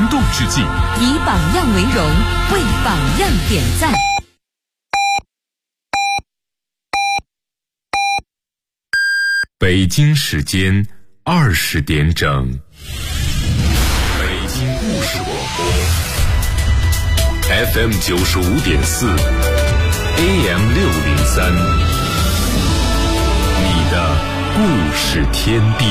动致敬， 以榜样为荣，为榜样点赞。 北京时间20点整，北京故事广播 FM 95.4 AM 603，你的故事天地。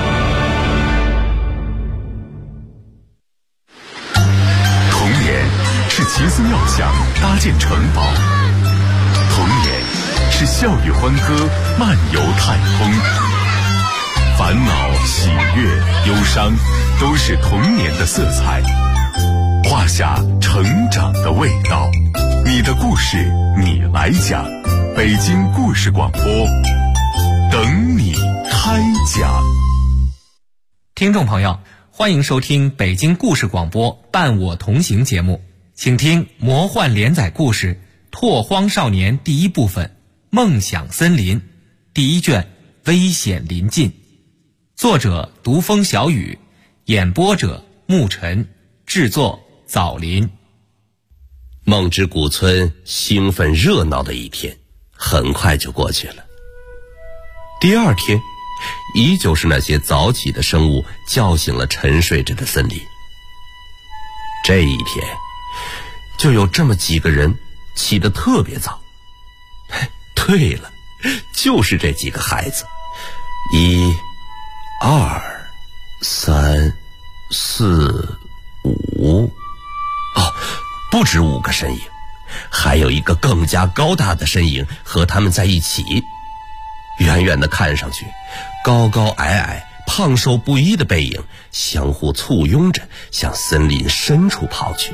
童年是奇思妙想搭建城堡，童年是笑语欢歌漫游太空，烦恼、喜悦、忧伤都是童年的色彩，画下成长的味道。你的故事你来讲，北京故事广播等你开讲。 听众朋友，欢迎收听北京故事广播伴我同行节目，请听魔幻连载故事《拓荒少年》第一部分梦想森林第一卷危险临近，作者独风小雨，演播者沐晨，制作枣林。 梦之谷村兴奋热闹的一天很快就过去了。第二天依旧是那些早起的生物叫醒了沉睡着的森林。这一天就有这么几个人起得特别早。对了，就是这几个孩子，1、2、3、4、5，不止5个身影，还有一个更加高大的身影和他们在一起。远远的看上去，高高矮矮、胖瘦不一的背影相互簇拥着向森林深处跑去。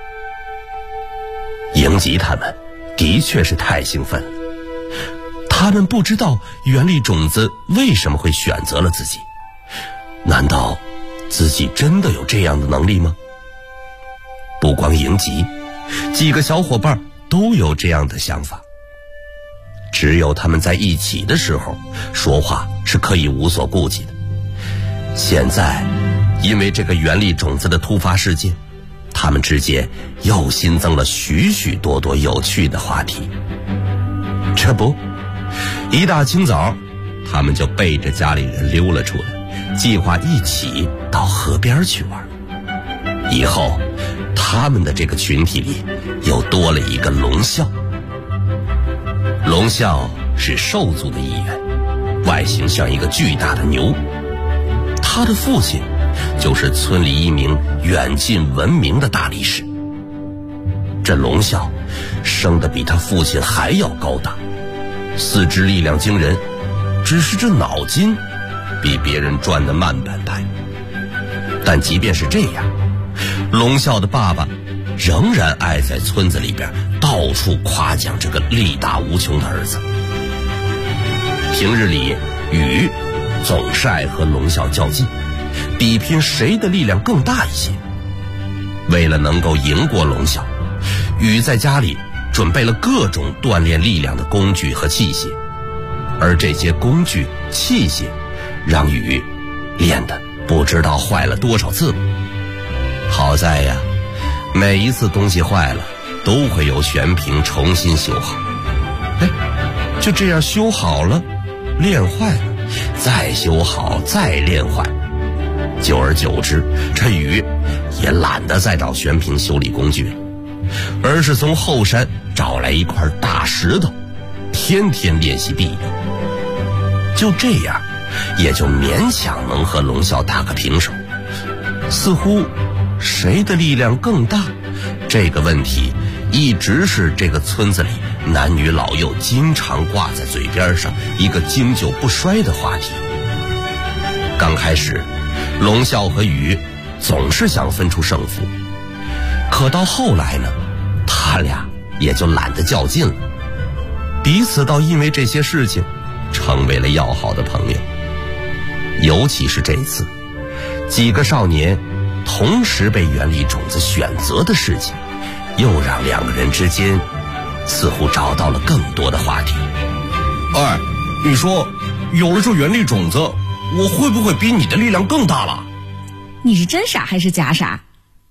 迎吉他们的确是太兴奋了，他们不知道原力种子为什么会选择了自己，难道自己真的有这样的能力吗？不光迎吉，几个小伙伴都有这样的想法。只有他们在一起的时候，说话是可以无所顾忌的。现在因为这个原力种子的突发事件，他们之间又新增了许许多多有趣的话题。这不，一大清早他们就背着家里人溜了出来，计划一起到河边去玩。以后他们的这个群体里又多了一个龙啸。龙啸是兽族的一员，外形像一个巨大的牛。他的父亲就是村里一名远近闻名的大力士。这龙啸生得比他父亲还要高大，四肢力量惊人，只是这脑筋比别人转得慢半拍。但即便是这样，龙啸的爸爸仍然爱在村子里边到处夸奖这个力大无穷的儿子。平日里，雨总是爱和龙啸较劲，比拼谁的力量更大一些。为了能够赢过龙啸，雨在家里准备了各种锻炼力量的工具和器械，而这些工具器械让雨练得不知道坏了多少次了。好在呀，每一次东西坏了都会有旋平重新修好。就这样修好了，练坏了，再修好，再练坏。久而久之，这雨也懒得再找旋平修理工具了，而是从后山找来一块大石头，天天练习臂力。就这样，也就勉强能和龙啸打个平手。似乎谁的力量更大，这个问题一直是这个村子里男女老幼经常挂在嘴边上一个经久不衰的话题。刚开始，龙啸和雨总是想分出胜负，可到后来呢，他俩也就懒得较劲了，彼此倒因为这些事情成为了要好的朋友。尤其是这一次，几个少年同时被原力种子选择的事情，又让两个人之间似乎找到了更多的话题。 你说有了这原力种子，我会不会比你的力量更大了？ 你是真傻还是假傻？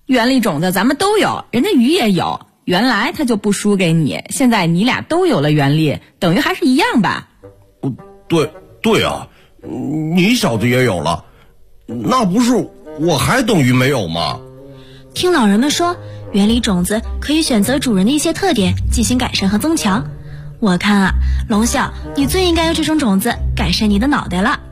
原力种子咱们都有，人家鱼也有，原来他就不输给你，现在你俩都有了原力，等于还是一样吧？ 对啊，你小子也有了，那不是我还等于没有吗？ 听老人们说，原力种子可以选择主人的一些特点进行改善和增强。我看啊，龙啸，你最应该用这种种子改善你的脑袋了。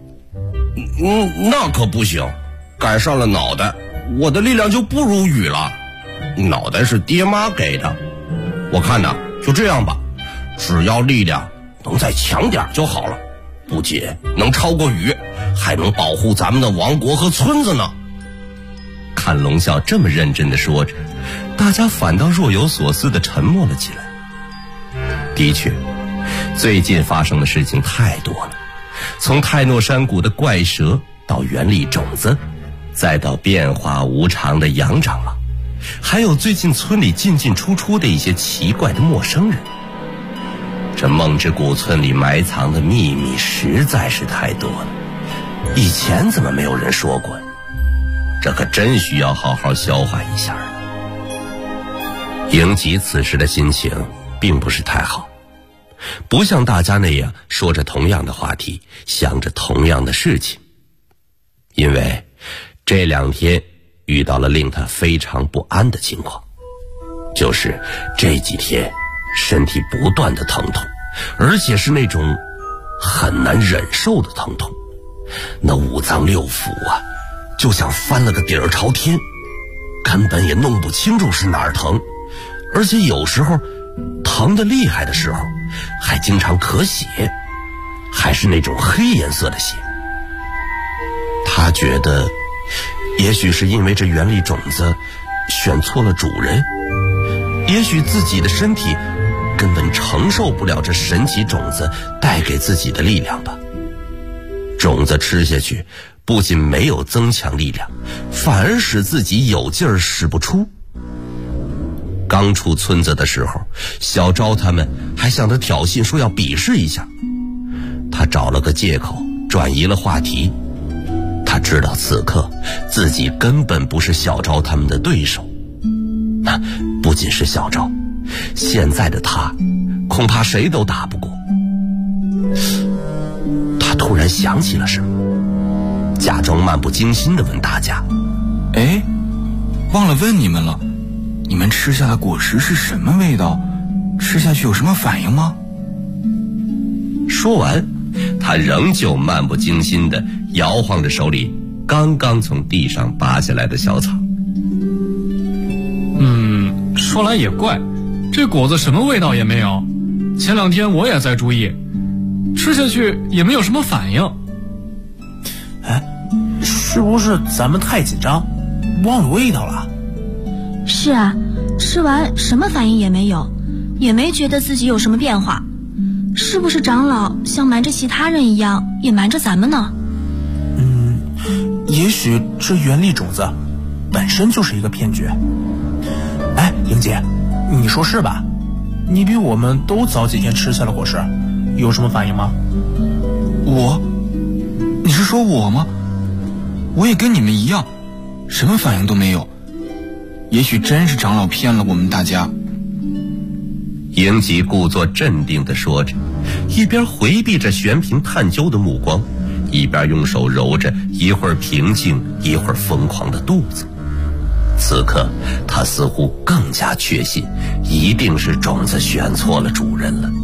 那可不行，改善了脑袋，我的力量就不如雨了。脑袋是爹妈给的，我看呐，就这样吧，只要力量能再强点就好了，不仅能超过雨，还能保护咱们的王国和村子呢。 看龙啸这么认真地说着，大家反倒若有所思地沉默了起来。的确，最近发生的事情太多了，从泰诺山谷的怪蛇到原力种子，再到变化无常的杨长老，还有最近村里进进出出的一些奇怪的陌生人。这梦之谷村里埋藏的秘密实在是太多了，以前怎么没有人说过？这可真需要好好消化一下。迎吉此时的心情并不是太好，不像大家那样说着同样的话题，想着同样的事情。因为这2天遇到了令他非常不安的情况，就是这几天身体不断的疼痛，而且是那种很难忍受的疼痛。那5脏6腑啊，就像翻了个底儿朝天，根本也弄不清楚是哪儿疼，而且有时候疼得厉害的时候还经常咳血，还是那种黑颜色的血。他觉得也许是因为这原力种子选错了主人，也许自己的身体根本承受不了这神奇种子带给自己的力量吧。种子吃下去不仅没有增强力量，反而使自己有劲儿使不出。刚出村子的时候，小昭他们还向他挑衅说要比试一下，他找了个借口转移了话题。他知道此刻自己根本不是小昭他们的对手，那不仅是小昭，现在的他恐怕谁都打不过。他突然想起了什么，假装漫不经心地问大家： 哎，忘了问你们了，你们吃下的果实是什么味道？吃下去有什么反应吗？ 说完，他仍旧漫不经心地摇晃着手里刚刚从地上拔下来的小草。 说来也怪，这果子什么味道也没有，前2天我也在注意，吃下去也没有什么反应。 哎，是不是咱们太紧张忘了味道了？ 是啊，吃完什么反应也没有，也没觉得自己有什么变化。是不是长老像瞒着其他人一样也瞒着咱们呢？ 也许这原力种子本身就是一个骗局。哎，莹姐，你说是吧？你比我们都早几天吃下了果实，有什么反应吗？ 我？你是说我吗？我也跟你们一样，什么反应都没有。也许真是长老骗了我们大家。 迎吉故作镇定地说着，一边回避着玄平探究的目光，一边用手揉着一会儿平静一会儿疯狂的肚子。此刻他似乎更加确信一定是种子选错了主人了。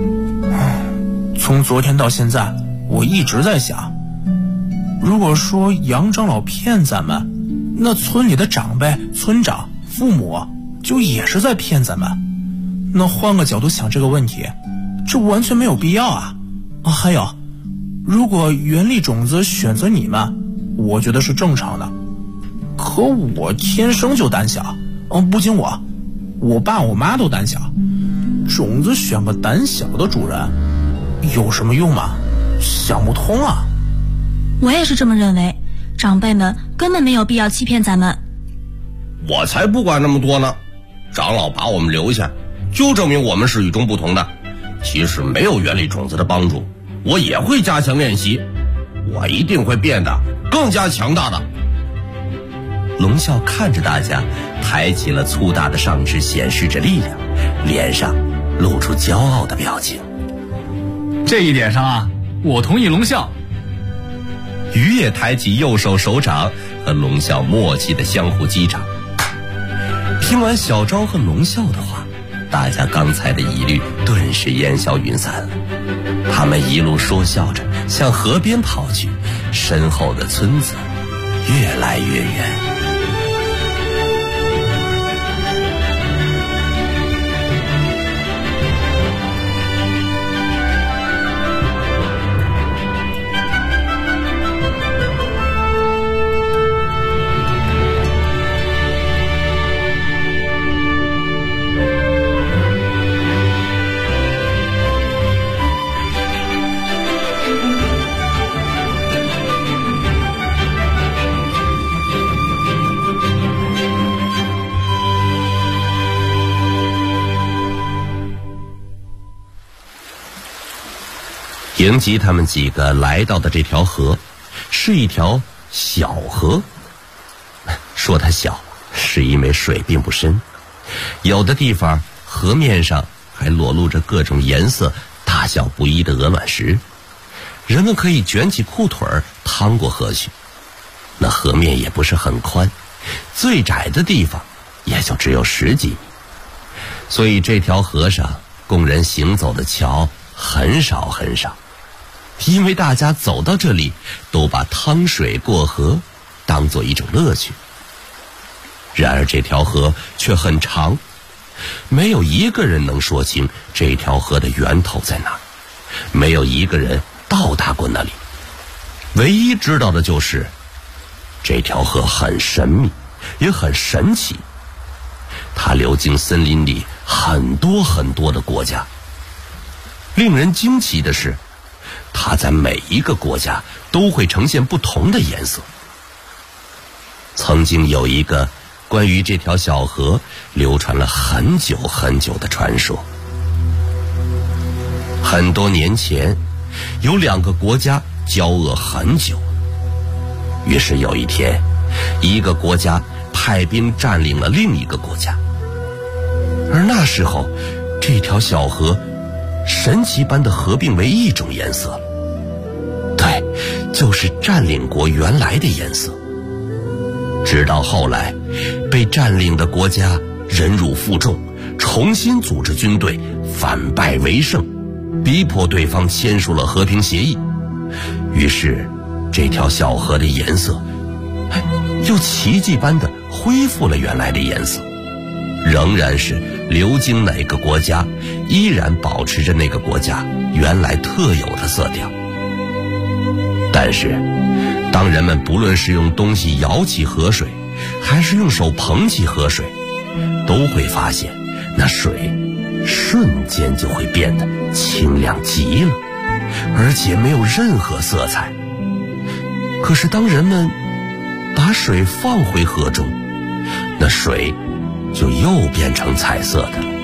从昨天到现在，我一直在想，如果说杨长老骗咱们，那村里的长辈、村长、父母就也是在骗咱们。那换个角度想这个问题，这完全没有必要啊！还有，如果原力种子选择你们，我觉得是正常的。可我天生就胆小，不仅我爸我妈都胆小，种子选个胆小的主人，有什么用吗？想不通啊！ 我也是这么认为，长辈们根本没有必要欺骗咱们。 我才不管那么多呢！长老把我们留下，就证明我们是与众不同的。即使没有原力种子的帮助，我也会加强练习，我一定会变得更加强大的。 龙啸看着大家，抬起了粗大的上肢，显示着力量，脸上露出骄傲的表情。 这一点上啊，我同意龙啸。 鱼也抬起右手手掌，和龙啸默契的相互击掌。听完小昭和龙啸的话，大家刚才的疑虑顿时烟消云散了。他们一路说笑着向河边跑去，身后的村子越来越远。迎吉他们几个来到的这条河，是一条小河。说它小，是因为水并不深，有的地方河面上还裸露着各种颜色、大小不一的鹅卵石，人们可以卷起裤腿趟过河去。那河面也不是很宽，最窄的地方也就只有10几米，所以这条河上供人行走的桥很少很少。因为大家走到这里都把趟水过河当做一种乐趣。然而这条河却很长，没有一个人能说清这条河的源头在哪，没有一个人到达过那里。唯一知道的就是这条河很神秘，也很神奇。它流经森林里很多很多的国家。令人惊奇的是，它在每一个国家都会呈现不同的颜色。曾经有一个关于这条小河流传了很久很久的传说。很多年前，有2个国家交恶很久，于是有一天，一个国家派兵占领了另一个国家。而那时候，这条小河神奇般的合并为一种颜色了，对，就是占领国原来的颜色。直到后来，被占领的国家忍辱负重，重新组织军队，反败为胜，逼迫对方签署了和平协议。于是这条小河的颜色又奇迹般的恢复了原来的颜色，仍然是流经哪个国家，依然保持着那个国家原来特有的色调。但是当人们不论是用东西舀起河水，还是用手捧起河水，都会发现那水瞬间就会变得清亮极了，而且没有任何色彩。可是当人们把水放回河中，那水就又变成彩色的了。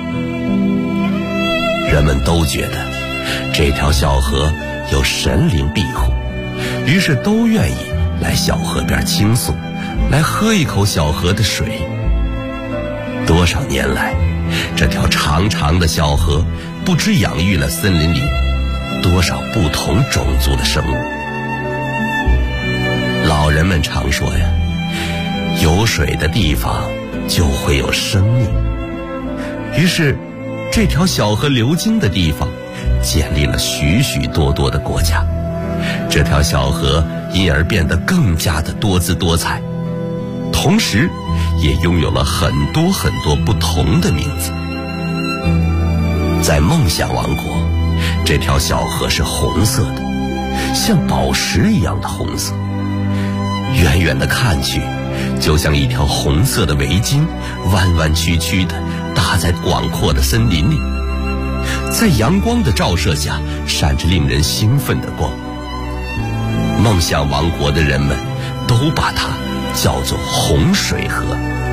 人们都觉得这条小河有神灵庇护，于是都愿意来小河边倾诉，来喝一口小河的水。多少年来，这条长长的小河不知养育了森林里多少不同种族的生物。老人们常说呀，有水的地方就会有生命。于是这条小河流经的地方建立了许许多多的国家，这条小河因而变得更加的多姿多彩，同时也拥有了很多很多不同的名字。在梦想王国，这条小河是红色的，像宝石一样的红色，远远的看去就像一条红色的围巾，弯弯曲曲的搭在广阔的森林里，在阳光的照射下闪着令人兴奋的光。梦想王国的人们都把它叫做红水河。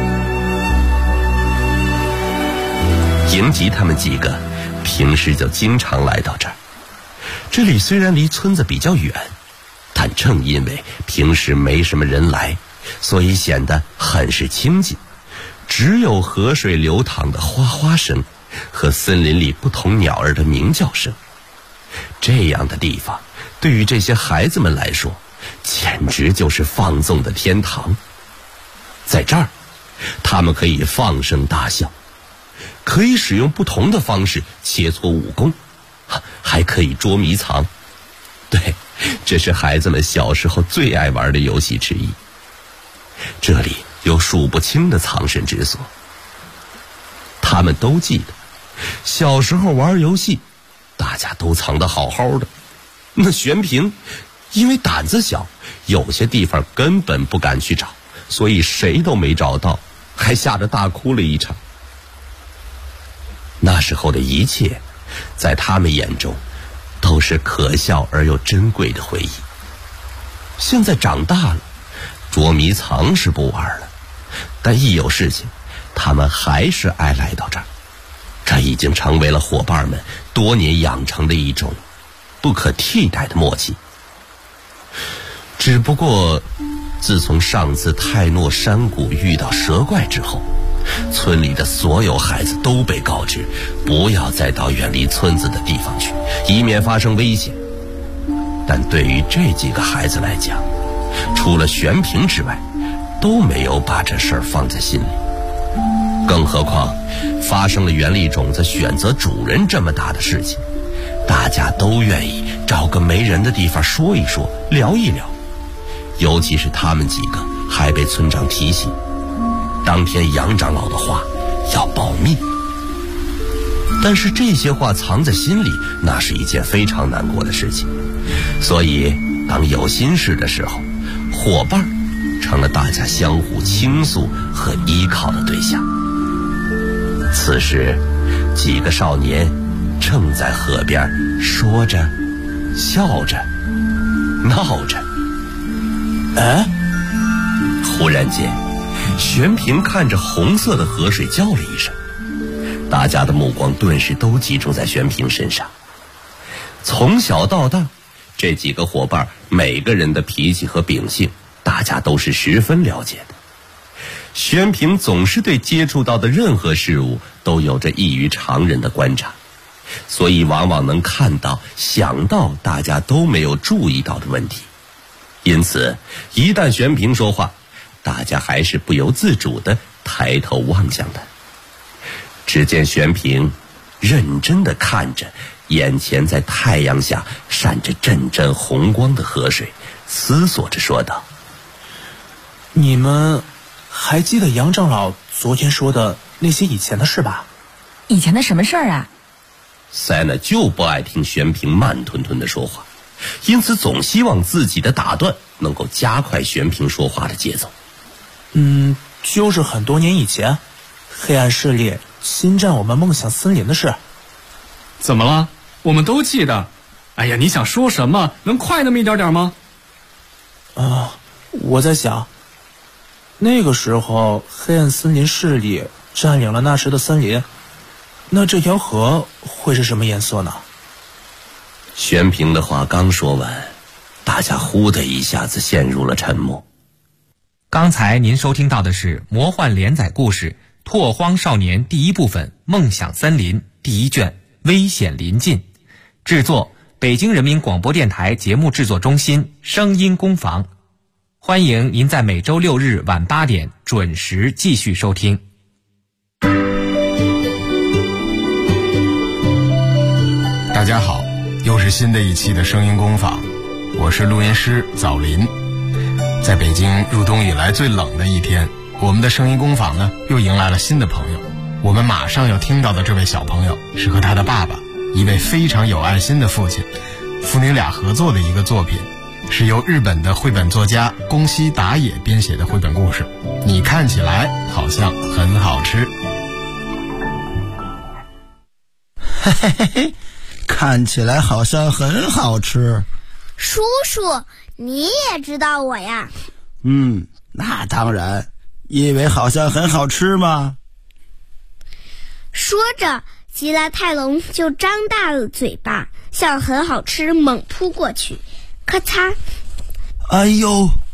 迎吉他们几个平时就经常来到这儿，这里虽然离村子比较远，但正因为平时没什么人来， 所以显得很是清静，只有河水流淌的哗哗声和森林里不同鸟儿的鸣叫声。这样的地方对于这些孩子们来说，简直就是放纵的天堂。在这儿，他们可以放声大笑，可以使用不同的方式切磋武功，还可以捉迷藏。对，这是孩子们小时候最爱玩的游戏之一。这里有数不清的藏身之所。他们都记得，小时候玩游戏，大家都藏得好好的。那玄平因为胆子小，有些地方根本不敢去找，所以谁都没找到，还吓得大哭了一场。那时候的一切，在他们眼中都是可笑而又珍贵的回忆。现在长大了，捉迷藏是不玩了，但一有事情，他们还是爱来到这儿。这已经成为了伙伴们多年养成的一种不可替代的默契。只不过自从上次泰诺山谷遇到蛇怪之后，村里的所有孩子都被告知不要再到远离村子的地方去，以免发生危险。但对于这几个孩子来讲，除了玄平之外，都没有把这事儿放在心里。更何况发生了原力种子选择主人这么大的事情，大家都愿意找个没人的地方说一说，聊一聊。尤其是他们几个还被村长提醒，当天杨长老的话要保密。但是这些话藏在心里，那是一件非常难过的事情。所以当有心事的时候，伙伴成了大家相互倾诉和依靠的对象。此时几个少年正在河边说着笑着闹着。忽然间玄平看着红色的河水叫了一声，大家的目光顿时都集中在玄平身上。从小到大，这几个伙伴每个人的脾气和秉性大家都是十分了解的。玄平总是对接触到的任何事物都有着异于常人的观察，所以往往能看到想到大家都没有注意到的问题。因此一旦玄平说话，大家还是不由自主地抬头望向他。只见玄平认真地看着眼前在太阳下闪着阵阵红光的河水，思索着说道： 你们还记得杨长老昨天说的那些以前的事吧？ 以前的什么事儿啊？ 塞娜就不爱听玄平慢吞吞地说话，因此总希望自己的打断能够加快玄平说话的节奏。 就是很多年以前，黑暗势力侵占我们梦想森林的事。 怎么了？我们都记得。哎呀，你想说什么？能快那么一点点吗？ 我在想，那个时候黑暗森林势力占领了那时的森林，那这条河会是什么颜色呢？ 玄平的话刚说完，大家忽的一下子陷入了沉默。 刚才您收听到的是魔幻连载故事《拓荒少年》第一部分《梦想森林》第1卷危险临近，制作北京人民广播电台节目制作中心声音工坊。欢迎您在每周6日晚8点准时继续收听。 大家好，又是新的一期的声音工坊，我是录音师枣林。在北京入冬以来最冷的一天，我们的声音工坊呢又迎来了新的朋友。我们马上要听到的这位小朋友是和他的爸爸，一位非常有爱心的父亲，父女俩合作的一个作品，是由日本的绘本作家宫西达也编写的绘本故事。你看起来好像很好吃。 嘿嘿嘿嘿，看起来好像很好吃。 叔叔，你也知道我呀？ 那当然，因为好像很好吃嘛。 说着，吉拉泰龙就张大了嘴巴，向很好吃猛扑过去。咔嚓！ 哎呦，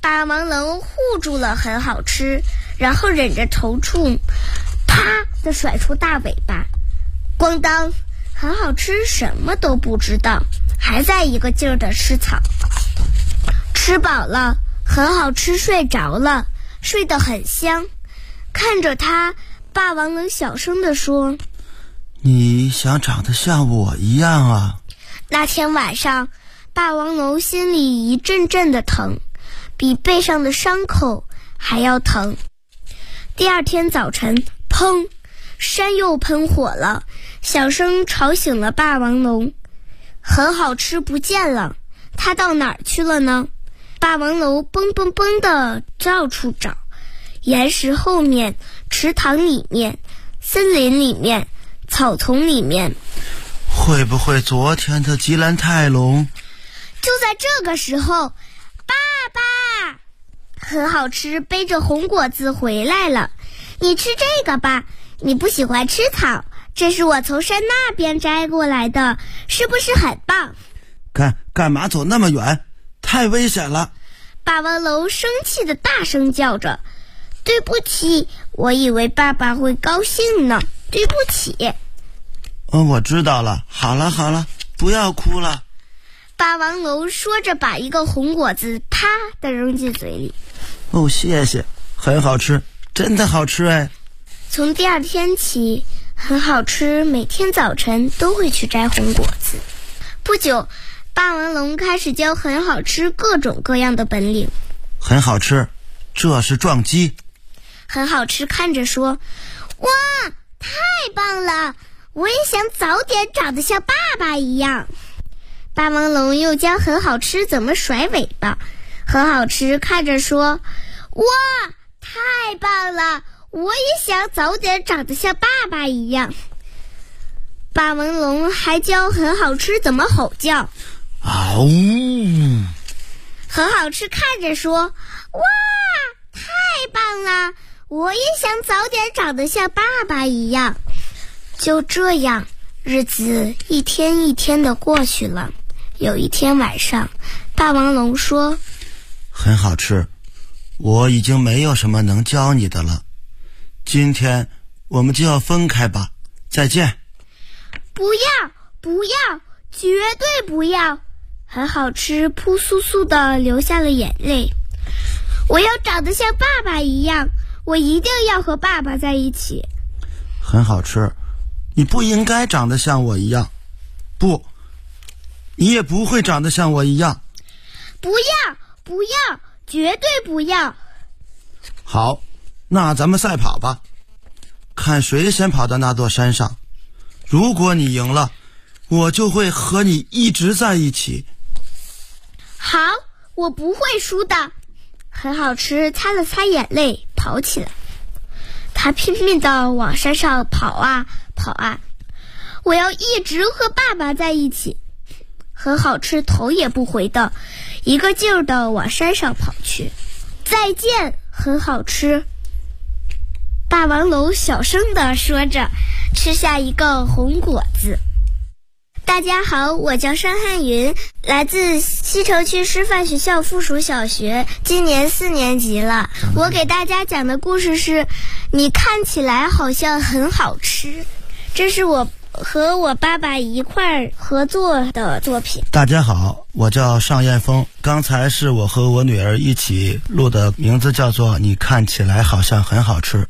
霸王龙护住了很好吃，然后忍着头痛，啪地甩出大尾巴，咣当！很好吃什么都不知道，还在一个劲儿地吃草。吃饱了，很好吃睡着了，睡得很香。看着他，霸王龙小声地说： 你想长得像我一样啊？ 那天晚上，霸王龙心里一阵阵的疼，比背上的伤口还要疼。第二天早晨，砰！山又喷火了，响声吵醒了霸王龙。很好吃不见了，它到哪儿去了呢？霸王龙蹦蹦蹦的到处找，岩石后面，池塘里面，森林里面，草丛里面。 会不会昨天的吉兰泰龙？ 就在这个时候，爸爸，很好吃背着红果子回来了。你吃这个吧，你不喜欢吃草，这是我从山那边摘过来的，是不是很棒？ 干嘛走那么远？太危险了！ 霸王龙生气的大声叫着：对不起，我以为爸爸会高兴呢，对不起。 我知道了，好了，不要哭了。 霸王龙说着把一个红果子啪地扔进嘴里。 谢谢，很好吃，真的好吃哎。 从第二天起，很好吃每天早晨都会去摘红果子。不久，霸王龙开始教很好吃各种各样的本领。 很好吃，这是撞击。 很好吃看着说：哇，太棒了，我也想早点长得像爸爸一样。霸王龙又教很好吃怎么甩尾巴。很好吃看着说：哇，太棒了，我也想早点长得像爸爸一样。霸王龙还教很好吃怎么吼叫。 嗷！ 很好吃看着说：哇，太棒了，我也想早点长得像爸爸一样。就这样，日子一天一天的过去了。有一天晚上，霸王龙说： 很好吃，我已经没有什么能教你的了，今天我们就要分开吧，再见。 不要，绝对不要。很好吃扑簌簌地流下了眼泪。我要长得像爸爸一样，我一定要和爸爸在一起。 很好吃，你不应该长得像我一样。不，你也不会长得像我一样。 不要，绝对不要。 好，那咱们赛跑吧，看谁先跑到那座山上。如果你赢了，我就会和你一直在一起。 好，我不会输的。很好吃擦了擦眼泪，跑起来。他拼命地往山上跑啊跑啊，我要一直和爸爸在一起。很好吃头也不回的一个劲儿地往山上跑去。再见，很好吃。霸王龙小声地说着，吃下一个红果子。大家好，我叫商汉云，来自西城区师范学校附属小学，今年4年级了。我给大家讲的故事是你看起来好像很好吃，这是我和我爸爸一块合作的作品。 大家好，我叫尚彦峰，刚才是我和我女儿一起录的，名字叫做你看起来好像很好吃。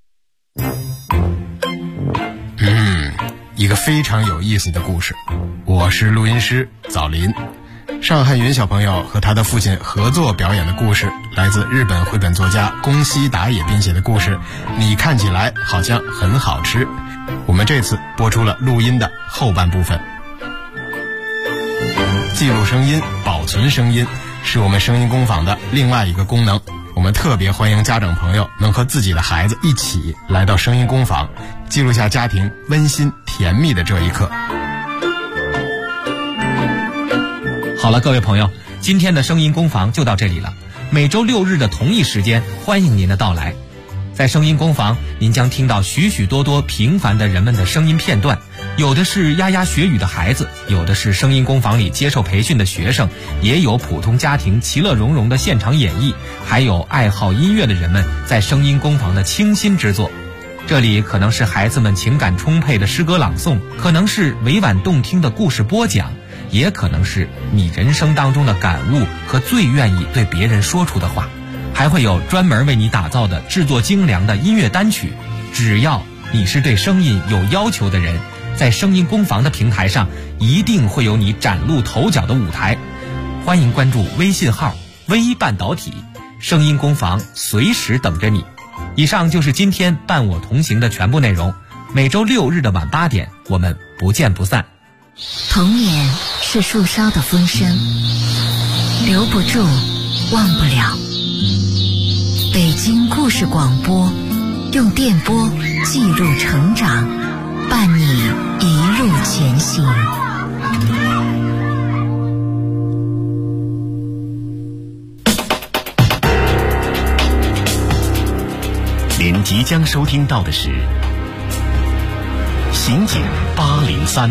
一个非常有意思的故事。我是录音师枣林。尚汉云小朋友和他的父亲合作表演的故事，来自日本绘本作家宫西达也编写的故事你看起来好像很好吃。我们这次播出了录音的后半部分。记录声音，保存声音，是我们声音工坊的另外一个功能。我们特别欢迎家长朋友能和自己的孩子一起来到声音工坊，记录下家庭温馨甜蜜的这一刻。 好了，各位朋友，今天的声音工坊就到这里了。每周6日的同一时间，欢迎您的到来。在声音工坊，您将听到许许多多平凡的人们的声音片段， 有的是牙牙学语的孩子，有的是声音工坊里接受培训的学生，也有普通家庭其乐融融的现场演绎，还有爱好音乐的人们在声音工坊的倾心之作。这里可能是孩子们情感充沛的诗歌朗诵，可能是委婉动听的故事播讲，也可能是你人生当中的感悟和最愿意对别人说出的话，还会有专门为你打造的制作精良的音乐单曲。只要你是对声音有要求的人，在声音工坊的平台上一定会有你崭露头角的舞台。欢迎关注微信号微半导体，声音工坊随时等着你。以上就是今天伴我同行的全部内容，每周6日的晚8点，我们不见不散。 童年是树梢的风声，留不住，忘不了。北京故事广播，用电波记录成长，伴你一路前行。 您即将收听到的是刑警803。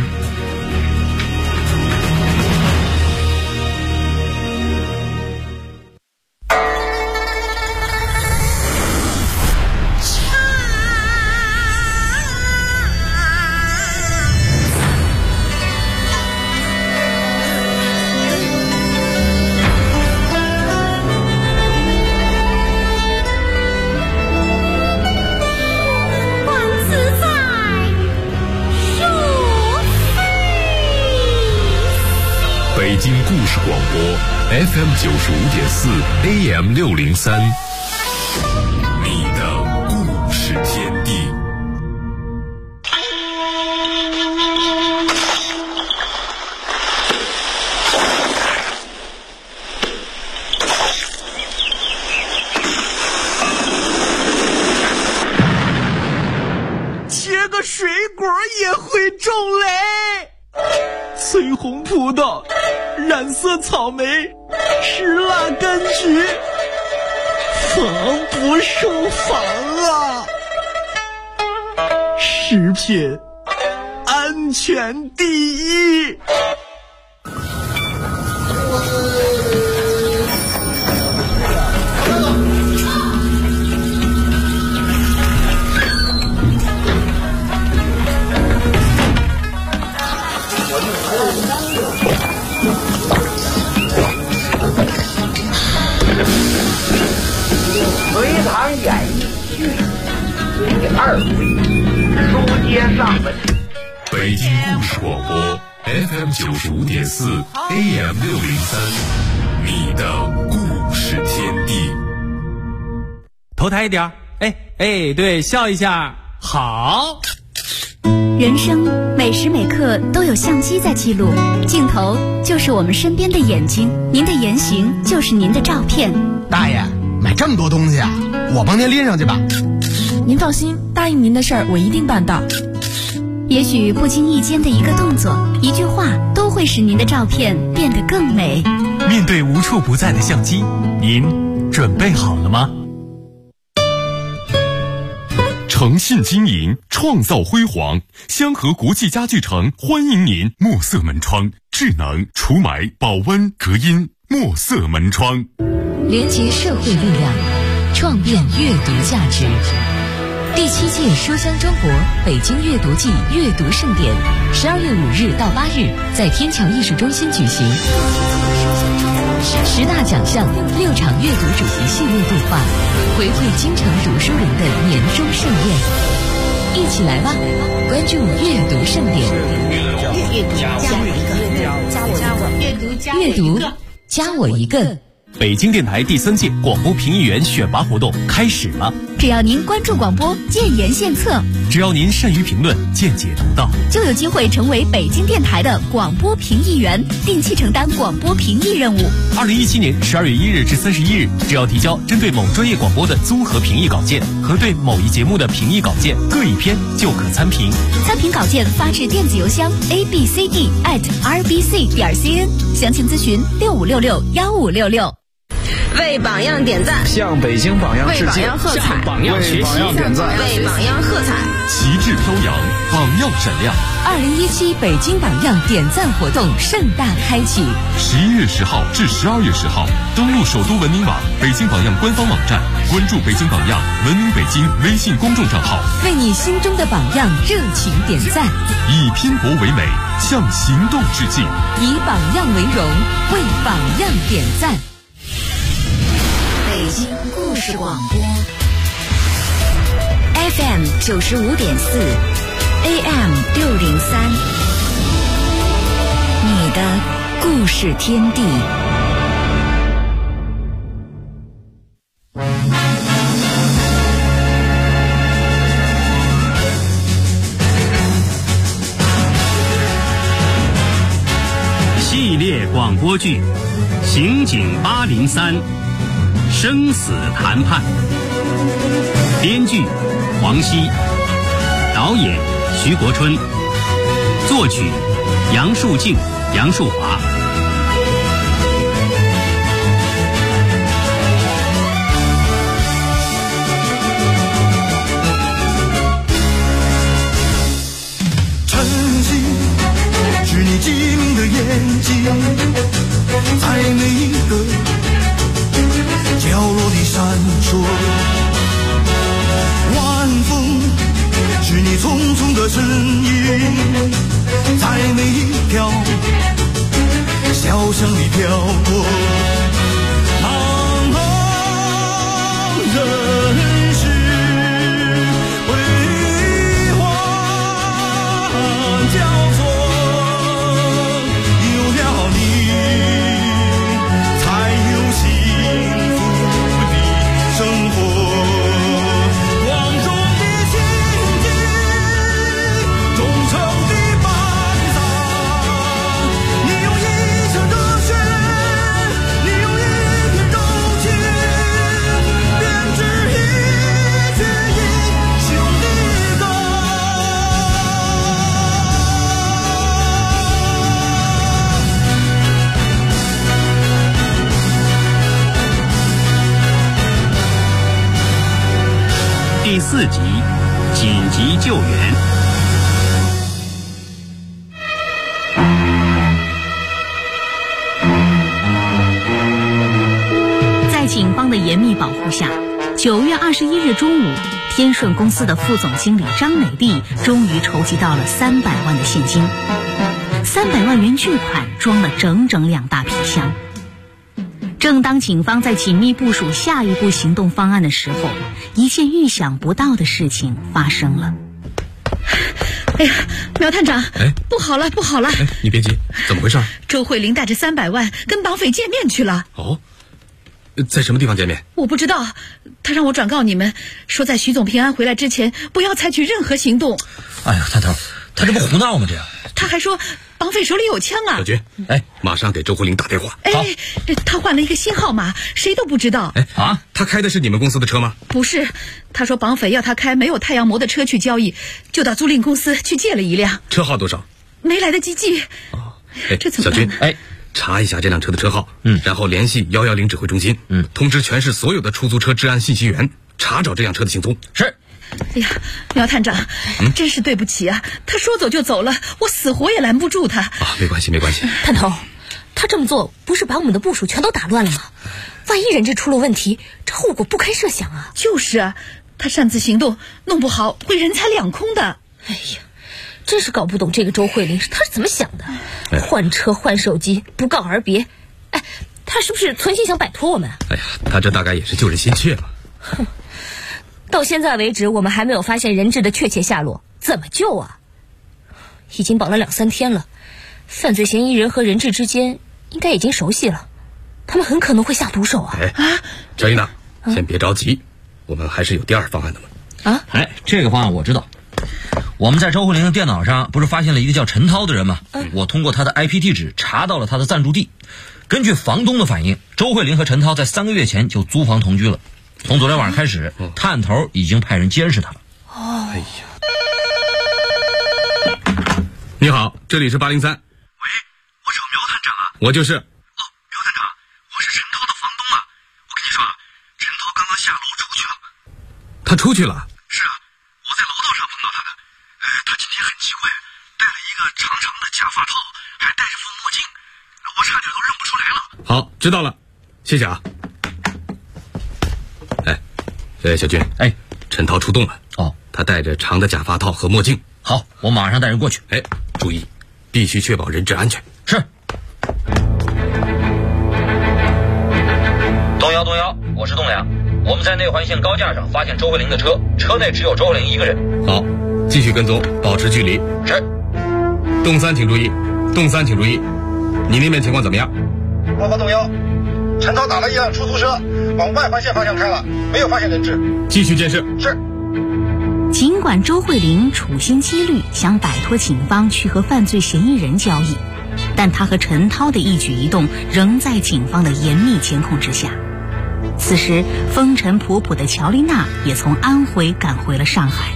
北京故事广播 FM95.4 AM603， 你的故事天地。 切个水果也会中雷，翠红葡萄，染色草莓，吃辣柑橘，防不胜防啊！食品安全第一。 隋唐演义续第2回，书接上文。 北京故事广播 FM95.4 AM603， 你的故事天地。 头抬一点，对，笑一下，好。 人生每时每刻都有相机在记录，镜头就是我们身边的眼睛，您的言行就是您的照片。 大爷，买这么多东西啊，我帮您拎上去吧。 您放心，答应您的事儿我一定办到。 也许不经意间的一个动作、一句话，都会使您的照片变得更美。 面对无处不在的相机，您准备好了吗？ 诚信经营，创造辉煌。香河国际家具城欢迎您。墨色门窗，智能除霾、保温、隔音。墨色门窗， 连结社会力量，创变阅读价值。第7届书香中国北京阅读季阅读盛典，12月5日到8日在天桥艺术中心举行。10大奖项，6场阅读主题系列对话，回馈京城读书人的年终盛宴。一起来吧，关注阅读盛典。阅读加我一个。 北京电台第3届广播评议员选拔活动开始了。 只要您关注广播，建言献策； 只要您善于评论，见解独到， 就有机会成为北京电台的广播评议员，定期承担广播评议任务。 2017年12月1日至31日，只要提交针对某专业广播的综合评议稿件和对某一节目的评议稿件各一篇，就可参评。 参评稿件发至电子邮箱 abcd@rbc.cn，详情咨询65661566。 为榜样点赞， 向北京榜样致敬， 为榜样喝彩， 向榜样学习，点赞， 为榜样喝彩， 旗帜飘扬，榜样闪亮。 2017北京榜样点赞活动盛大开启 ，11月10号至12月10号，登录首都文明网、北京榜样官方网站，关注北京榜样、文明北京微信公众账号， 为你心中的榜样热情点赞， 以拼搏为美，向行动致敬， 以榜样为荣，为榜样点赞。北京故事广播 FM 95.4 AM 603，你的故事天地。 系列广播剧《刑警803》，生死谈判。编剧黄熙，导演徐国春，作曲杨树静、杨树华。 晨曦是你机灵的眼睛，在每一个角落里闪烁。晚风是你匆匆的身影，在每一条小巷里飘过。茫茫人世辉煌交错，有了你才有幸福的生活。 第4集紧急救援。 在警方的严密保护下，9月21日中午，天顺公司的副总经理张美丽终于筹集到了300万的现金，300万元巨款装了整整2大皮箱。正当警方在紧密部署下一步行动方案的时候，一件预想不到的事情发生了。 哎呀，苗探长，不好了，不好了！ 你别急，怎么回事？ 周慧玲带着300万跟绑匪见面去了。 哦，在什么地方见面？ 我不知道，他让我转告你们，说在徐总平安回来之前，不要采取任何行动。 哎呀，探头，他这不胡闹吗？这样。 他还说绑匪手里有枪啊！ 小军，马上给周慧玲打电话。 他换了一个新号码，谁都不知道。 他开的是你们公司的车吗？ 不是，他说绑匪要他开没有太阳膜的车去交易，就到租赁公司去借了一辆。 车号多少？ 没来得及记。这怎么办？ 小军，查一下这辆车的车号，然后联系110指挥中心，通知全市所有的出租车治安信息员，查找这辆车的行踪。 是。 哎呀，苗探长，真是对不起啊！他说走就走了，我死活也拦不住他。 没关系，没关系。 探头，他这么做不是把我们的部署全都打乱了吗？万一人质出了问题，这后果不堪设想啊！ 就是啊，他擅自行动，弄不好会人财两空的。 哎呀，真是搞不懂这个周慧玲他是怎么想的，换车换手机，不告而别。他是不是存心想摆脱我们？ 他这大概也是救人心切嘛。 哼。到现在为止，我们还没有发现人质的确切下落，怎么救啊？已经绑了2-3天了，犯罪嫌疑人和人质之间应该已经熟悉了，他们很可能会下毒手啊！ 小英娜，先别着急，我们还是有第2方案的嘛。 这个方案我知道。我们在周慧玲的电脑上不是发现了一个叫陈涛的人吗？我通过他的 IP 地址查到了他的暂住地。根据房东的反映，周慧玲和陈涛在3个月前就租房同居了。从昨天晚上开始，探头已经派人监视他了。 哎呀！你好，这里是803。喂，我找苗探长啊。 我就是。 苗探长，我是陈涛的房东啊， 他出去了。 是啊，我在楼道上碰到他的。他今天很奇怪，戴了一个长长的假发套，还戴着副墨镜，我差点都认不出来了。 好，知道了，谢谢啊。小军，陈涛出动了。 哦， 他戴着长的假发套和墨镜。 好，我马上带人过去。 注意，必须确保人质安全。 是。东幺，我是栋梁。我们在内环线高架上发现周慧玲的车，车内只有周慧玲一个人。 好，继续跟踪，保持距离。 是。 洞三请注意，你那边情况怎么样？ 报告东幺，陈涛打了一辆出租车，往外环线方向开了，没有发现人质。 继续监视。 是。 尽管周慧玲处心积虑想摆脱警方去和犯罪嫌疑人交易，但她和陈涛的一举一动仍在警方的严密监控之下。此时风尘仆仆的乔丽娜也从安徽赶回了上海。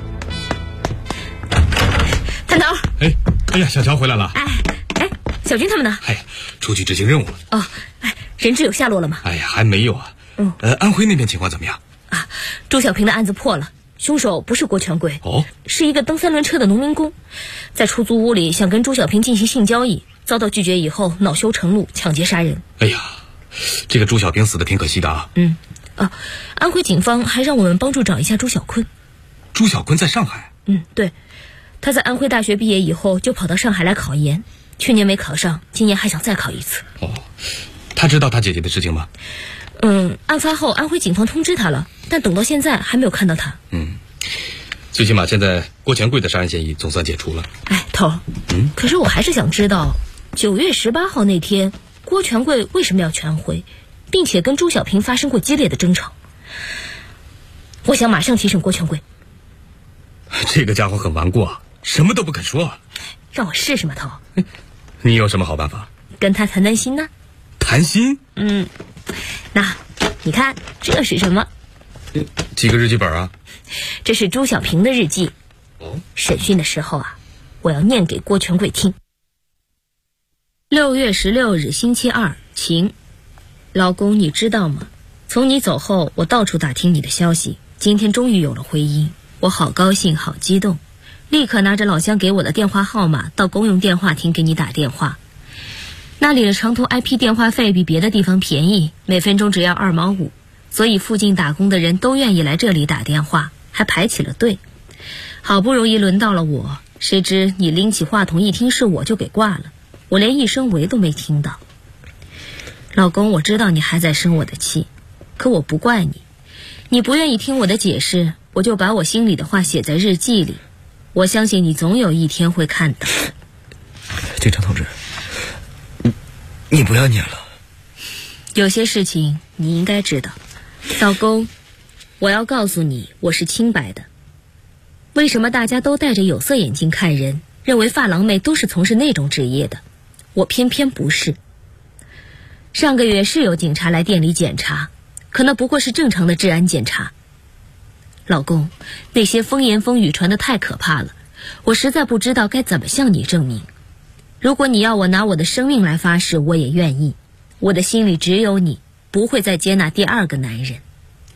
探头。 小乔回来了。 小军他们呢？ 出去执行任务了。 人质有下落了吗？ 还没有啊。安徽那边情况怎么样？ 朱小平的案子破了，凶手不是郭全贵，是一个蹬三轮车的农民工，在出租屋里想跟朱小平进行性交易，遭到拒绝以后恼羞成怒，抢劫杀人。 这个朱小平死的挺可惜的啊。 安徽警方还让我们帮助找一下朱小坤。 朱小坤在上海？ 对，他在安徽大学毕业以后就跑到上海来考研，去年没考上，今年还想再考一次。 他知道他姐姐的事情吗？ 案发后安徽警方通知他了，但等到现在还没有看到他。 最起码现在郭全贵的杀人嫌疑总算解除了。 头，可是我还是想知道9月18号那天郭全贵为什么要全回，并且跟朱小平发生过激烈的争吵。我想马上提审郭全贵。 这个家伙很顽固啊，什么都不肯说。 让我试试嘛，头。 你有什么好办法？ 跟他谈谈心呢。 谈心？ 那你看这是什么？ 几个日记本啊？ 这是朱小平的日记。审讯的时候我要念给郭全贵听。6月16日星期二，晴。老公，你知道吗？从你走后，我到处打听你的消息，今天终于有了回音，我好高兴，好激动，立刻拿着老乡给我的电话号码到公用电话亭给你打电话。那里的长途 IP 电话费比别的地方便宜，每分钟只要2毛5，所以附近打工的人都愿意来这里打电话，还排起了队。好不容易轮到了我，谁知你拎起话筒一听是我就给挂了，我连一声喂都没听到。老公，我知道你还在生我的气，可我不怪你，你不愿意听我的解释，我就把我心里的话写在日记里，我相信你总有一天会看到。 警察同志，你不要念了。 有些事情你应该知道。老公，我要告诉你，我是清白的。为什么大家都戴着有色眼镜看人，认为发廊妹都是从事那种职业的？我偏偏不是。上个月是有警察来店里检查，可那不过是正常的治安检查。老公，那些风言风语传得太可怕了，我实在不知道该怎么向你证明。如果你要我拿我的生命来发誓，我也愿意。我的心里只有你，不会再接纳第二个男人。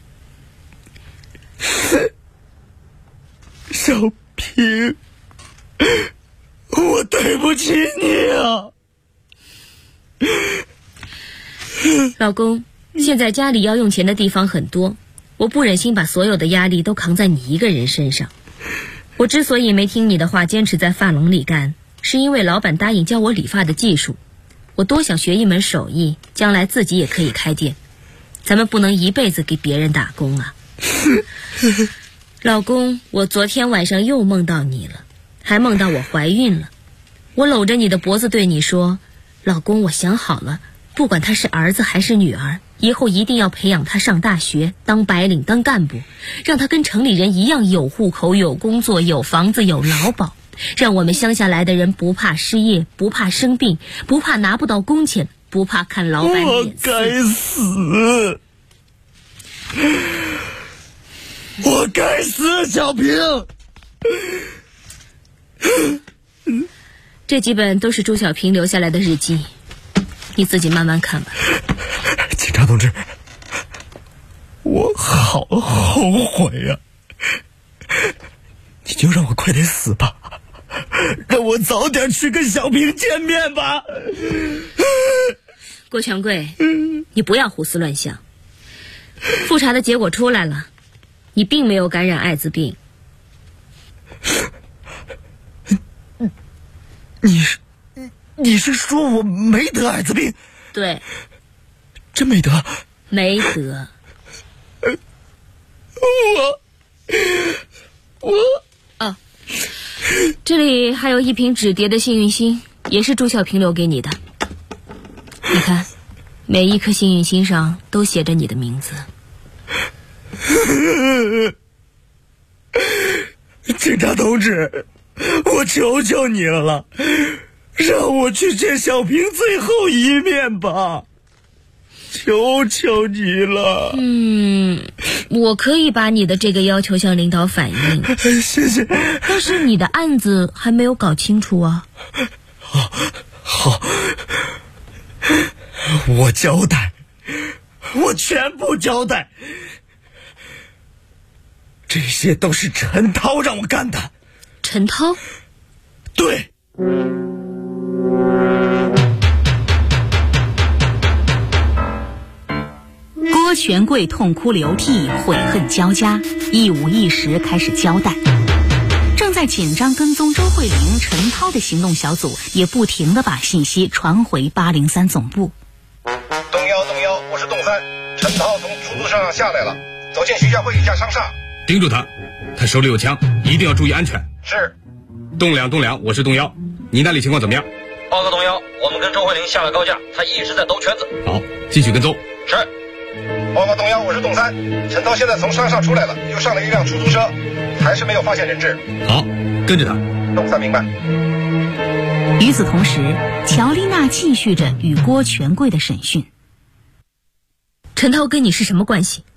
小平，我对不起你啊。 老公，现在家里要用钱的地方很多，我不忍心把所有的压力都扛在你一个人身上。我之所以没听你的话，坚持在发廊里干，是因为老板答应教我理发的技术。我多想学一门手艺，将来自己也可以开店。咱们不能一辈子给别人打工啊。老公，我昨天晚上又梦到你了，还梦到我怀孕了。我搂着你的脖子对你说，老公，我想好了，不管他是儿子还是女儿，以后一定要培养他上大学，当白领，当干部，让他跟城里人一样有户口，有工作，有房子，有劳保，让我们乡下来的人不怕失业，不怕生病，不怕拿不到工钱，不怕看老板脸色。 我该死，我该死，小平。 这几本都是朱小平留下来的日记，你自己慢慢看吧。 警察同志， 我好后悔呀！你就让我快点死吧，让我早点去跟小平见面吧。 郭全贵，你不要胡思乱想。复查的结果出来了，你并没有感染艾滋病。 你是说我没得艾滋病？ 对， 真没得？ 没得。哦，这里还有一瓶纸叠的幸运星，也是朱小平留给你的。你看，每一颗幸运星上都写着你的名字。 警察同志，我求求你了，让我去见小平最后一面吧，求求你了。 我可以把你的这个要求向领导反映。 谢谢。 但是你的案子还没有搞清楚啊。 好，我交代，我全部交代。这些都是陈涛让我干的。 陈涛？ 对。 郭全贵痛哭流涕，悔恨交加，一五一十开始交代。正在紧张跟踪周慧玲、陈涛的行动小组也不停地把信息传回803总部。 洞幺，我是洞3，陈涛从出租车上下来了，走进徐家汇以下商厦。 盯住他，他手里有枪，一定要注意安全。 是。 洞2，我是洞1，你那里情况怎么样？ 报告洞1，我们跟周慧玲下了高架，她一直在兜圈子。 好，继续跟踪。 是。报告洞1，我是洞3，陈涛现在从商厦出来了，又上了一辆出租车，还是没有发现人质。 好，跟着他。 洞3明白。 与此同时，乔丽娜继续着与郭全贵的审讯。 陈涛跟你是什么关系？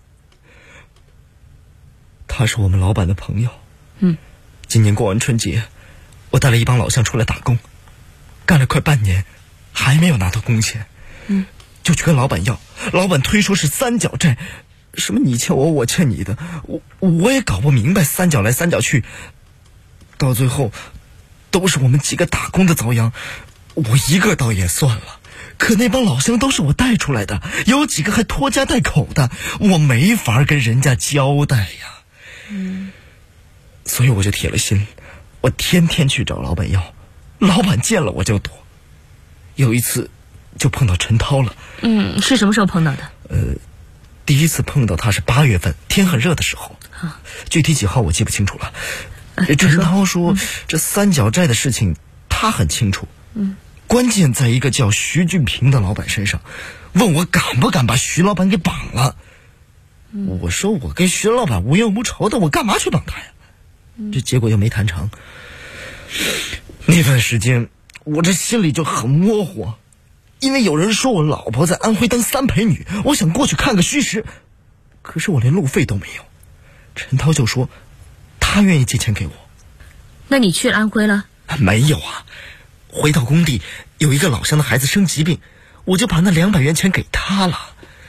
他是我们老板的朋友。今年过完春节，我带了一帮老乡出来打工，干了快半年，还没有拿到工钱。就去跟老板要，老板推说是三角债，什么你欠我，我欠你的，我也搞不明白，三角来三角去，到最后都是我们几个打工的遭殃，我一个倒也算了，可那帮老乡都是我带出来的，有几个还拖家带口的，我没法跟人家交代呀。所以我就铁了心，我天天去找老板要，老板见了我就躲。有一次就碰到陈涛了。 是什么时候碰到的？ 第一次碰到他是8月份，天很热的时候。具体几号我记不清楚了。陈涛说这三角债的事情他很清楚。关键在一个叫徐俊平的老板身上，问我敢不敢把徐老板给绑了。我说我跟徐老板无冤无仇的，我干嘛去绑他呀？这结果又没谈成。那段时间我这心里就很模糊，因为有人说我老婆在安徽当3陪女，我想过去看个虚实，可是我连路费都没有。陈涛就说他愿意借钱给我。 那你去了安徽了？ 没有啊，回到工地有一个老乡的孩子生疾病，我就把那200元钱给他了。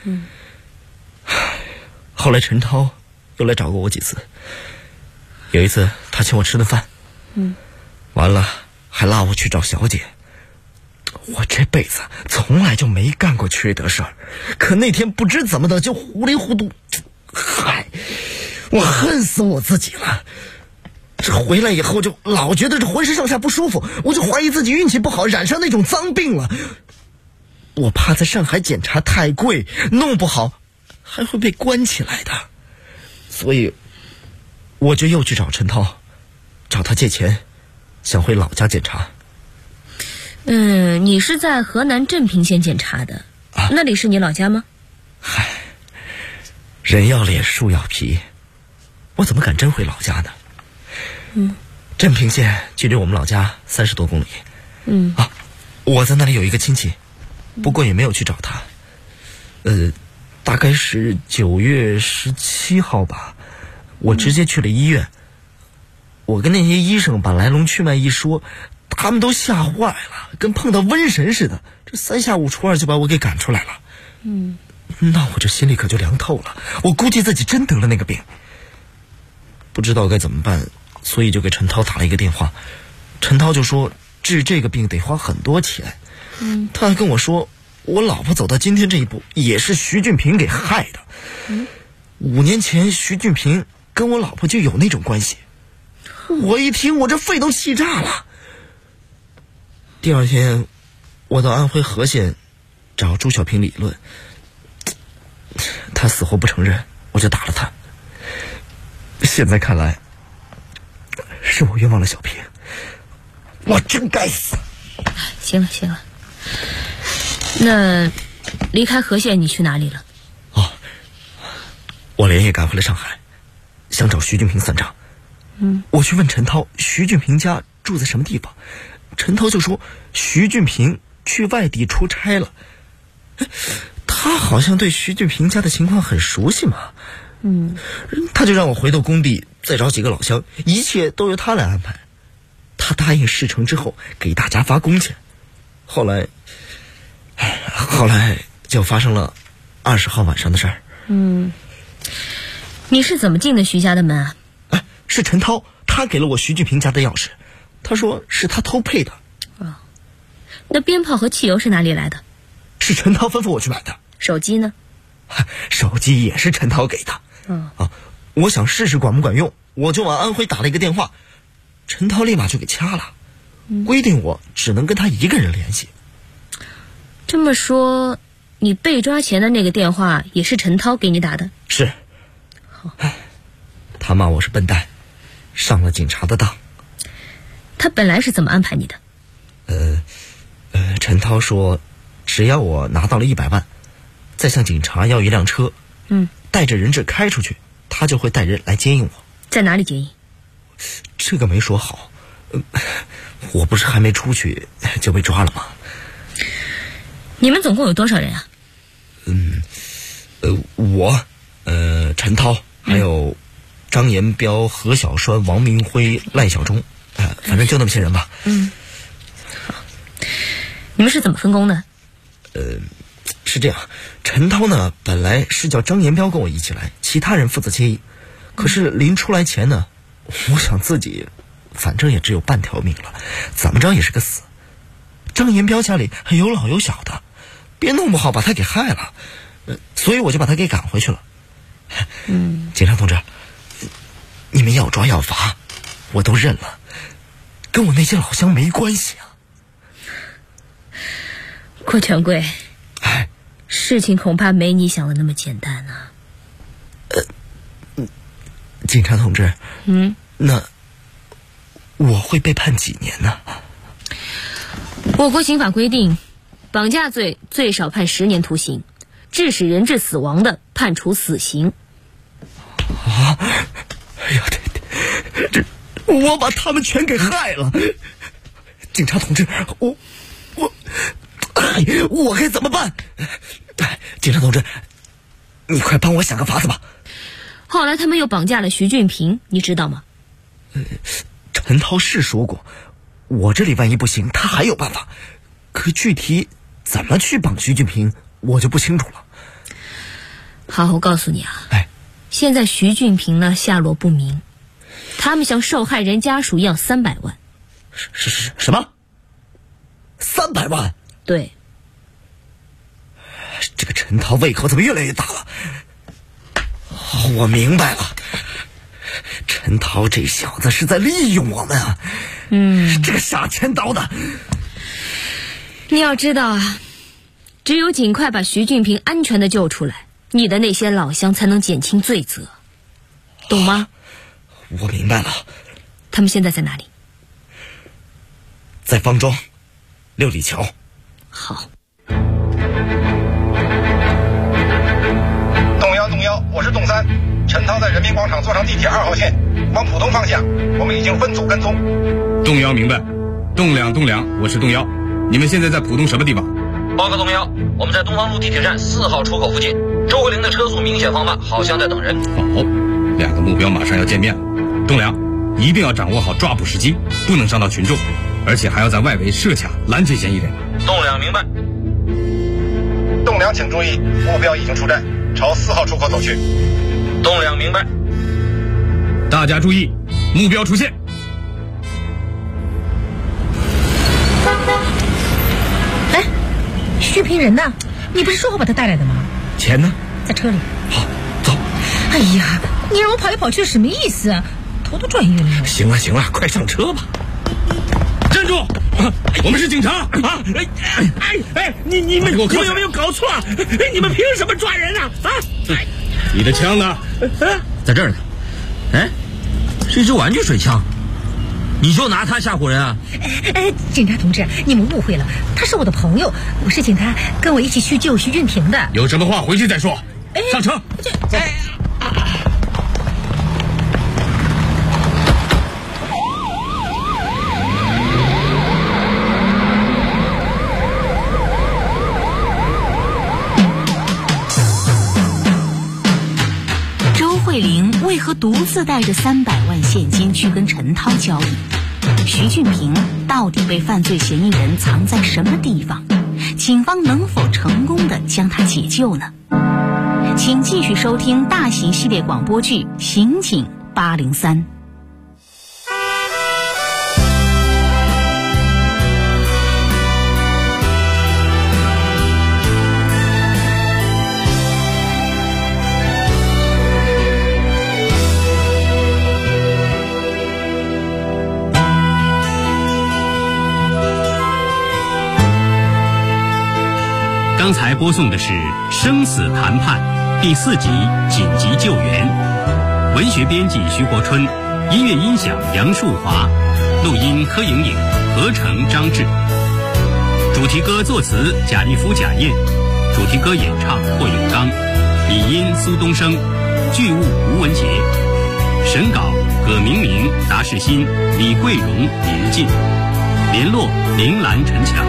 后来陈涛又来找过我几次，有一次他请我吃顿饭，完了还拉我去找小姐。我这辈子从来就没干过缺德事儿，可那天不知怎么的就糊里糊涂，我恨死我自己了。这回来以后就老觉得这浑身上下不舒服，我就怀疑自己运气不好，染上那种脏病了。我怕在上海检查太贵，弄不好还会被关起来的，所以我就又去找陈涛，找他借钱，想回老家检查。 你是在河南镇平县检查的，那里是你老家吗？ 人要脸树要皮，我怎么敢真回老家呢？镇平县距离我们老家30多公里。我在那里有一个亲戚，不过也没有去找他。大概是9月17号吧，我直接去了医院。我跟那些医生把来龙去脉一说，他们都吓坏了，跟碰到瘟神似的，这3下5除2就把我给赶出来了。 那我这心里可就凉透了。我估计自己真得了那个病，不知道该怎么办，所以就给陈涛打了一个电话。陈涛就说治这个病得花很多钱。他还跟我说，我老婆走到今天这一步也是徐俊平给害的。5年前徐俊平跟我老婆就有那种关系。我一听，我这肺都气炸了。第二天我到安徽和县找朱小平理论，他死活不承认，我就打了他。现在看来是我冤枉了小平，我真该死。 行了，那离开和县你去哪里了？ 我连夜赶回了上海，想找徐俊平算账。我去问陈涛徐俊平家住在什么地方，陈涛就说徐俊平去外地出差了。他好像对徐俊平家的情况很熟悉嘛。他就让我回到工地再找几个老乡，一切都由他来安排。他答应事成之后给大家发工钱。后来就发生了20号晚上的事儿。 你是怎么进的徐家的门啊？ 是陈涛，他给了我徐俊平家的钥匙，他说是他偷配的。 那鞭炮和汽油是哪里来的？ 是陈涛吩咐我去买的。 手机呢？ 手机也是陈涛给的。我想试试管不管用，我就往安徽打了一个电话，陈涛立马就给掐了，规定我只能跟他一个人联系。 这么说，你被抓前的那个电话也是陈涛给你打的？ 是。他骂我是笨蛋，上了警察的当。 他本来是怎么安排你的？ 陈涛说只要我拿到了100万，再向警察要一辆车，带着人质开出去，他就会带人来接应我。 在哪里接应？ 这个没说好。我不是还没出去就被抓了吗？ 你们总共有多少人啊？ 我陈涛还有张延彪、何小栓、王明辉、赖小忠，反正就那么些人吧。 好，你们是怎么分工的？ 是这样，陈涛呢本来是叫张延彪跟我一起来，其他人负责接应。可是临出来前呢，我想自己反正也只有半条命了，怎么着也是个死。张延彪家里还有老有小的，别弄不好把他给害了，所以我就把他给赶回去了。警察同志，你们要抓要罚我都认了，跟我那些老乡没关系啊。 郭全贵，事情恐怕没你想的那么简单啊。 警察同志，那我会被判几年呢？ 我国刑法规定，绑架罪最少判10年徒刑，致使人质死亡的判处死刑。 哎呀，这我把他们全给害了。警察同志，我该怎么办？警察同志，你快帮我想个法子吧。 后来他们又绑架了徐俊平，你知道吗？ 陈涛是说过，我这里万一不行，他还有办法。可具体怎么去绑徐俊平，我就不清楚了。 好，我告诉你啊，现在徐俊平呢下落不明，他们向受害人家属要300万。 什么？300万？ 对。 这个陈涛胃口怎么越来越大了？我明白了，陈涛这小子是在利用我们啊！这个下千刀的。 你要知道啊，只有尽快把徐俊平安全的救出来，你的那些老乡才能减轻罪责，懂吗？ 我明白了。 他们现在在哪里？ 在方庄6里桥。 好。 动幺，我是动3，陈涛在人民广场坐上地铁2号线，往浦东方向，我们已经分组跟踪。 动幺明白，动2，我是动1，你们现在在浦东什么地方？ 报告动1，我们在东方路地铁站4号出口附近，周慧玲的车速明显放慢，好像在等人。 好，2个目标马上要见面了。动2，一定要掌握好抓捕时机，不能伤到群众，而且还要在外围设卡拦截嫌疑人。 动2明白。 动栋梁请注意，目标已经出站，朝4号出口走去。 栋梁明白。 大家注意，目标出现。 哎，薛平人呢？你不是说好把他带来的吗？ 钱呢？ 在车里。 好，走。 哎呀，你让我跑来跑去是什么意思啊？头都转晕了。 行了，快上车吧。 站住！我们是警察啊！ 你们有没有搞错？你们凭什么抓人啊？ 你的枪呢？ 在这儿呢。哎，是一支玩具水枪，你就拿它吓唬人啊？ 警察同志，你们误会了，他是我的朋友，我是请他跟我一起去救徐俊平的。 有什么话回去再说。上车。走。 慧玲为何独自带着300万现金去跟陈涛交易？徐俊平到底被犯罪嫌疑人藏在什么地方？警方能否成功地将他解救呢？请继续收听大型系列广播剧《刑警803》。 刚才播送的是《生死谈判》第4集紧急救援，文学编辑徐国春，音乐音响杨树华，录音柯莹莹，合成张志。主题歌作词贾立夫、贾燕，主题歌演唱霍永刚，拟音苏东升，剧务吴文杰，审稿葛明明、达世新、李桂荣、李日进，联络林兰、陈强。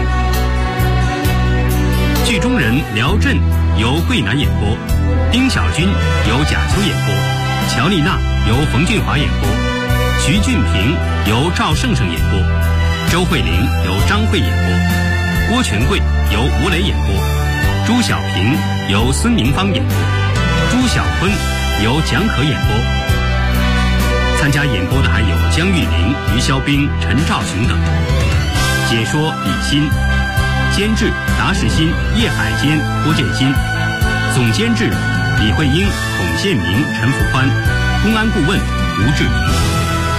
剧中人廖震由桂南演播，丁小军由贾秋演播，乔丽娜由冯俊华演播，徐俊平由赵胜胜演播，周慧玲由张慧演播，郭全贵由吴磊演播，朱小平由孙明芳演播，朱小坤由蒋可演播。参加演播的还有江玉玲、于肖兵、陈兆雄等。解说李欣，监制达世新、叶海坚、郭建新，总监制李慧英、孔宪明、陈福宽，公安顾问吴志明。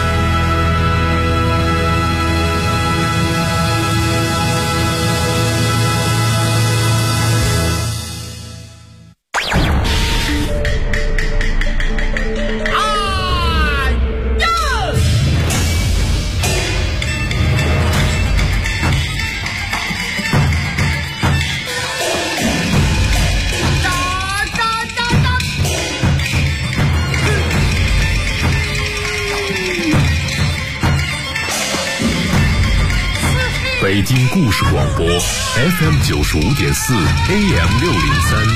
北京故事广播 FM 95.4 AM 603，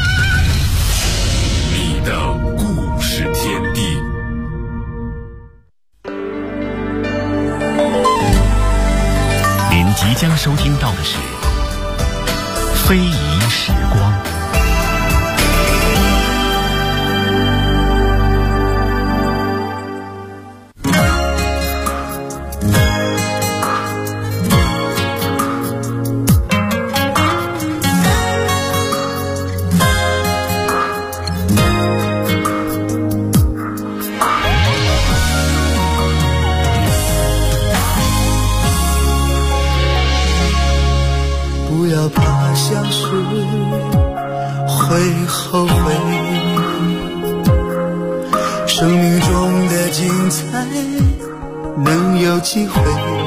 你的故事天地。您即将收听到的是非遗时光。 后悔，生命中的精彩能有机会。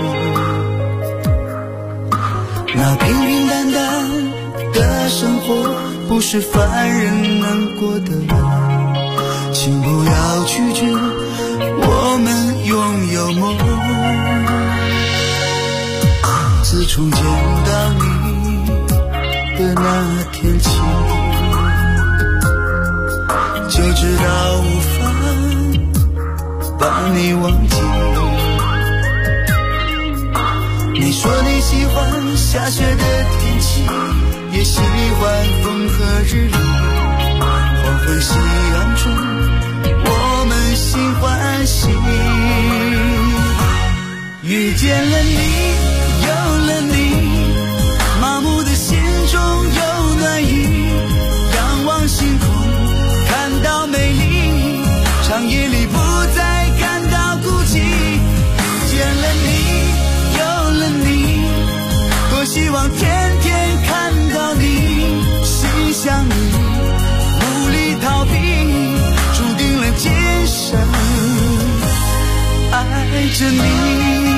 那平平淡淡的生活不是凡人能过的，请不要拒绝我们拥有梦。自从见到你的那天起，就知道无法把你忘记。你说你喜欢下雪的天气，也喜喜欢风和日丽，黄昏夕阳中我们心欢喜。遇见了你，有了你，麻木的心中有暖意，仰望星空看到美丽，长夜里不再感到孤寂。遇见了你，有了你，多希望天天看到你，心想你，无力逃避，注定了今生爱着你。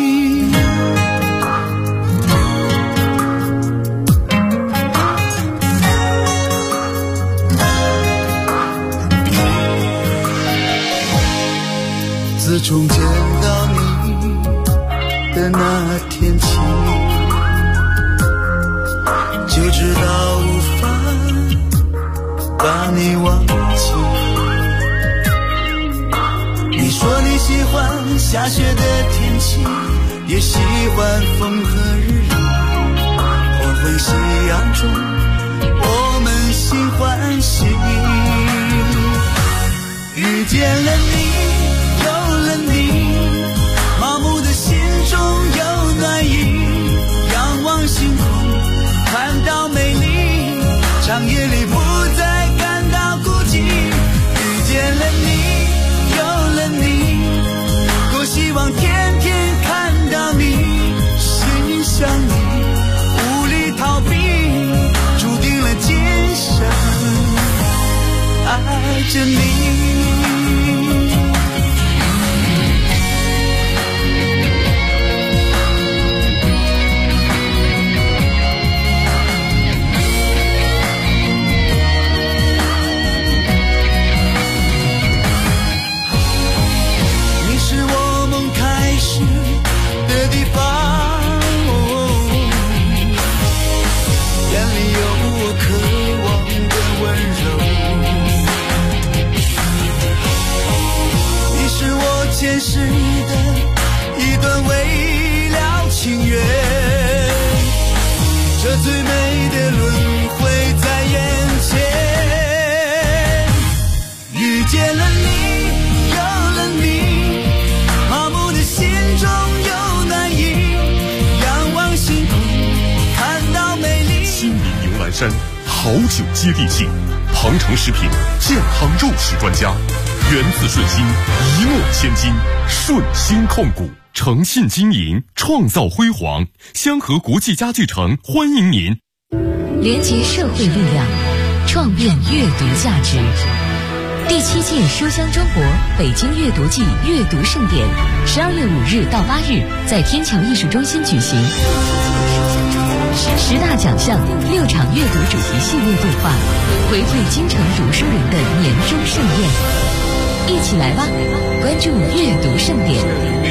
自从见到你的那天起，就知道无法把你忘记。你说你喜欢下雪的天气，也喜欢风和日丽，黄昏夕阳中我们心欢喜。遇见了你，有了你，麻木的心中有暖意，仰望星空看到美丽，长夜里不再感到孤寂。遇见了你，有了你，多希望天天看到你，心想你，无力逃避，注定了今生爱着你。的地方，眼里有我渴望的温柔。你是我前世的一段未了情缘，这最美的轮回在眼前。遇见了你，有了你，麻木的心中有暖意，仰望星空看到美丽。 新民牛栏山好酒接地气，庞城食品健康肉食专家，源自顺心，一诺千金，顺心控股，诚信经营，创造辉煌。香河国际家具城欢迎您。 连结社会力量，创变阅读价值。第7届书香中国北京阅读季阅读盛典，12月5日到8日在天桥艺术中心举行。10大奖项，6场阅读主题系列对话，回馈京城读书人的年终盛宴。一起来吧，关注阅读盛典。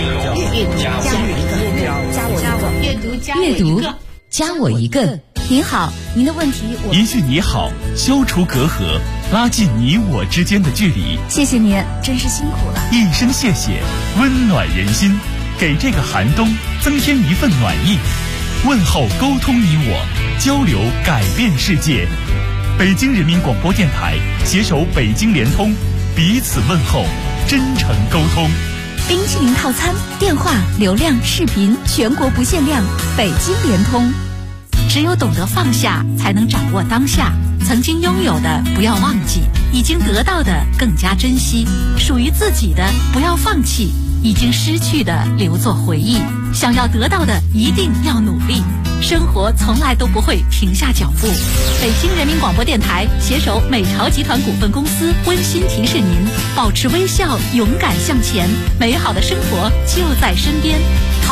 阅读加我一个。 您好，您的问题我一句你好，消除隔阂，拉近你我之间的距离。 谢谢您，真是辛苦了。 一声谢谢，温暖人心，给这个寒冬增添一份暖意。问候沟通你我，交流改变世界。北京人民广播电台携手北京联通，彼此问候，真诚沟通。 冰淇淋套餐，电话、流量、视频全国不限量，北京联通。只有懂得放下，才能掌握当下。曾经拥有的不要忘记，已经得到的更加珍惜，属于自己的不要放弃，已经失去的留作回忆。想要得到的一定要努力，生活从来都不会停下脚步。北京人民广播电台携手美朝集团股份公司温馨提示您：保持微笑，勇敢向前，美好的生活就在身边。